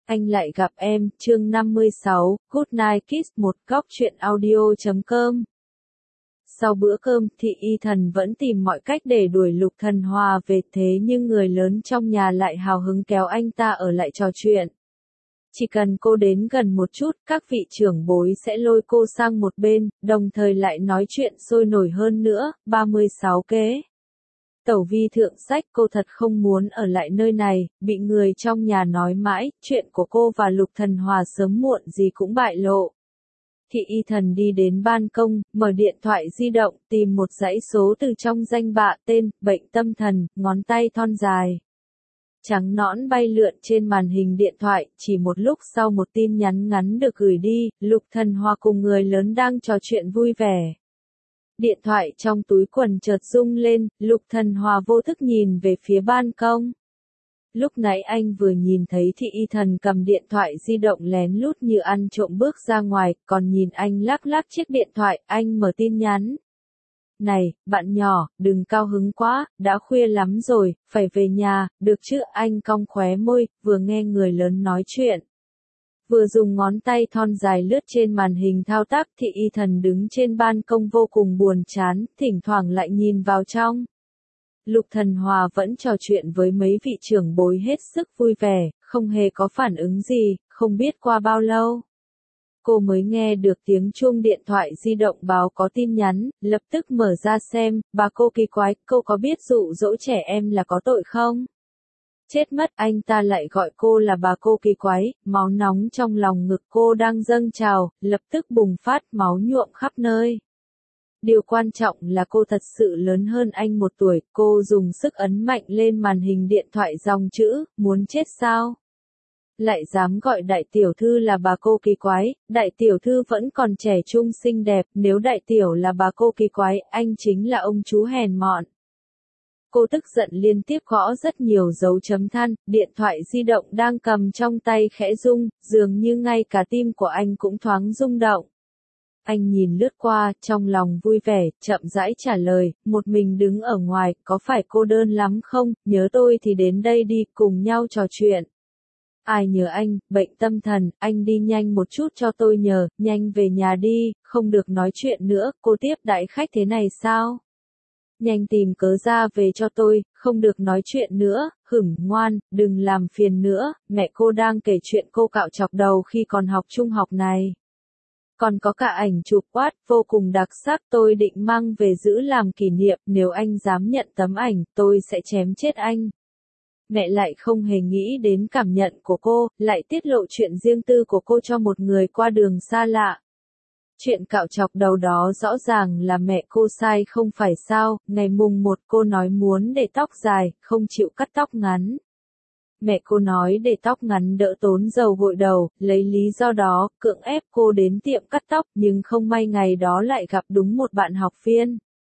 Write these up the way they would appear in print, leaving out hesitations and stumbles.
Anh lại gặp em, chương 56, Good Night Kiss, một góc truyện audio.com. Sau bữa cơm, Thị Y Thần vẫn tìm mọi cách để đuổi Lục Thần Hòa về, thế nhưng người lớn trong nhà lại hào hứng kéo anh ta ở lại trò chuyện. Chỉ cần cô đến gần một chút, các vị trưởng bối sẽ lôi cô sang một bên, đồng thời lại nói chuyện sôi nổi hơn nữa. 36 kế. Tẩu vi thượng sách, cô thật không muốn ở lại nơi này, bị người trong nhà nói mãi, chuyện của cô và Lục Thần Hòa sớm muộn gì cũng bại lộ. Thị Y Thần đi đến ban công, mở điện thoại di động, tìm một dãy số từ trong danh bạ, tên, bệnh tâm thần, ngón tay thon dài trắng nõn bay lượn trên màn hình điện thoại, chỉ một lúc sau một tin nhắn ngắn được gửi đi, Lục Thần Hòa cùng người lớn đang trò chuyện vui vẻ. Điện thoại trong túi quần chợt rung lên, Lục Thần Hòa vô thức nhìn về phía ban công. Lúc nãy anh vừa nhìn thấy Thị Y Thần cầm điện thoại di động lén lút như ăn trộm bước ra ngoài, còn nhìn anh lắc lắc chiếc điện thoại, anh mở tin nhắn. Này, bạn nhỏ, đừng cao hứng quá, đã khuya lắm rồi, phải về nhà, được chứ? Anh cong khóe môi, vừa nghe người lớn nói chuyện. Vừa dùng ngón tay thon dài lướt trên màn hình thao tác. Thị Y Thần đứng trên ban công vô cùng buồn chán, thỉnh thoảng lại nhìn vào trong. Lục Thần Hòa vẫn trò chuyện với mấy vị trưởng bối hết sức vui vẻ, không hề có phản ứng gì, không biết qua bao lâu. Cô mới nghe được tiếng chuông điện thoại di động báo có tin nhắn, lập tức mở ra xem. Bà cô kỳ quái, cô có biết dụ dỗ trẻ em là có tội không? Chết mất, anh ta lại gọi cô là bà cô kỳ quái, máu nóng trong lòng ngực cô đang dâng trào, lập tức bùng phát, máu nhuộm khắp nơi. Điều quan trọng là cô thật sự lớn hơn anh 1 tuổi, cô dùng sức ấn mạnh lên màn hình điện thoại dòng chữ, muốn chết sao? Lại dám gọi đại tiểu thư là bà cô kỳ quái, đại tiểu thư vẫn còn trẻ trung xinh đẹp, nếu đại tiểu là bà cô kỳ quái, anh chính là ông chú hèn mọn. Cô tức giận liên tiếp gõ rất nhiều dấu chấm than, điện thoại di động đang cầm trong tay khẽ rung, dường như ngay cả tim của anh cũng thoáng rung động. Anh nhìn lướt qua, trong lòng vui vẻ, chậm rãi trả lời, một mình đứng ở ngoài, có phải cô đơn lắm không? Nhớ tôi thì đến đây đi, cùng nhau trò chuyện. Ai nhớ anh, bệnh tâm thần, anh đi nhanh một chút cho tôi nhờ, nhanh về nhà đi, không được nói chuyện nữa, cô tiếp đãi khách thế này sao? Nhanh tìm cớ ra về cho tôi, không được nói chuyện nữa, ngoan, đừng làm phiền nữa, mẹ cô đang kể chuyện cô cạo chọc đầu khi còn học trung học này. Còn có cả ảnh chụp quát, vô cùng đặc sắc, tôi định mang về giữ làm kỷ niệm, nếu anh dám nhận tấm ảnh, tôi sẽ chém chết anh. Mẹ lại không hề nghĩ đến cảm nhận của cô, lại tiết lộ chuyện riêng tư của cô cho một người qua đường xa lạ. Chuyện cạo chọc đầu đó rõ ràng là mẹ cô sai không phải sao, ngày mùng 1 cô nói muốn để tóc dài, không chịu cắt tóc ngắn. Mẹ cô nói để tóc ngắn đỡ tốn dầu gội đầu, lấy lý do đó, cưỡng ép cô đến tiệm cắt tóc, nhưng không may ngày đó lại gặp đúng một bạn học viên.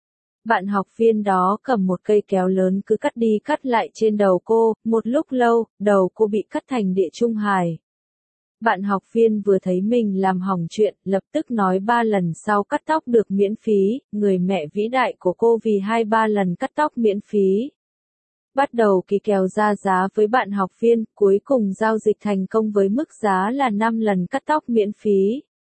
Bạn học viên đó cầm một cây kéo lớn cứ cắt đi cắt lại trên đầu cô, một lúc lâu, đầu cô bị cắt thành địa trung hải. Bạn học viên vừa thấy mình làm hỏng chuyện, lập tức nói 3 lần sau cắt tóc được miễn phí, người mẹ vĩ đại của cô vì 2-3 lần cắt tóc miễn phí. Bắt đầu ký kèo ra giá với bạn học viên, cuối cùng giao dịch thành công với mức giá là 5 lần cắt tóc miễn phí.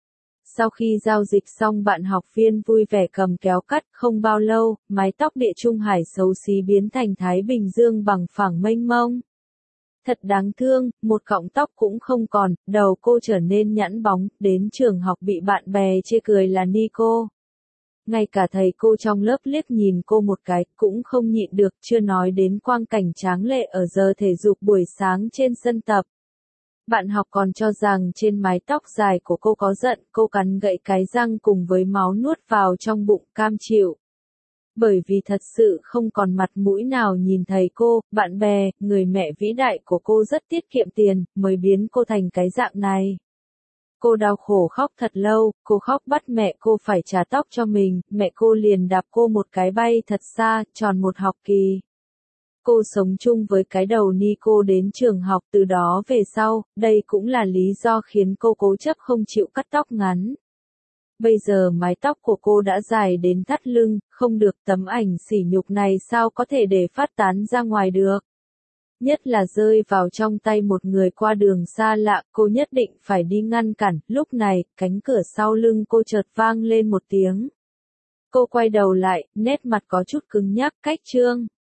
Sau khi giao dịch xong bạn học viên vui vẻ cầm kéo cắt, không bao lâu, mái tóc địa trung hải xấu xí biến thành Thái Bình Dương bằng phẳng mênh mông. Thật đáng thương, một cọng tóc cũng không còn, đầu cô trở nên nhẵn bóng, đến trường học bị bạn bè chê cười là Nico. Ngay cả thầy cô trong lớp liếc nhìn cô một cái, cũng không nhịn được, chưa nói đến quang cảnh tráng lệ ở giờ thể dục buổi sáng trên sân tập. Bạn học còn cho rằng trên mái tóc dài của cô có giận, cô cắn gãy cái răng cùng với máu nuốt vào trong bụng, cam chịu. Bởi vì thật sự không còn mặt mũi nào nhìn thầy cô, bạn bè, người mẹ vĩ đại của cô rất tiết kiệm tiền, mới biến cô thành cái dạng này. Cô đau khổ khóc thật lâu, cô khóc bắt mẹ cô phải trả tóc cho mình, mẹ cô liền đạp cô một cái bay thật xa, tròn một học kỳ. Cô sống chung với cái đầu Nico đến trường học, từ đó về sau, đây cũng là lý do khiến cô cố chấp không chịu cắt tóc ngắn. Bây giờ mái tóc của cô đã dài đến thắt lưng, không được, tấm ảnh sỉ nhục này sao có thể để phát tán ra ngoài được. nhất là rơi vào trong tay một người qua đường xa lạ, cô nhất định phải đi ngăn cản. Lúc này, cánh cửa sau lưng cô chợt vang lên một tiếng. Cô quay đầu lại, nét mặt có chút cứng nhắc. Cách Trương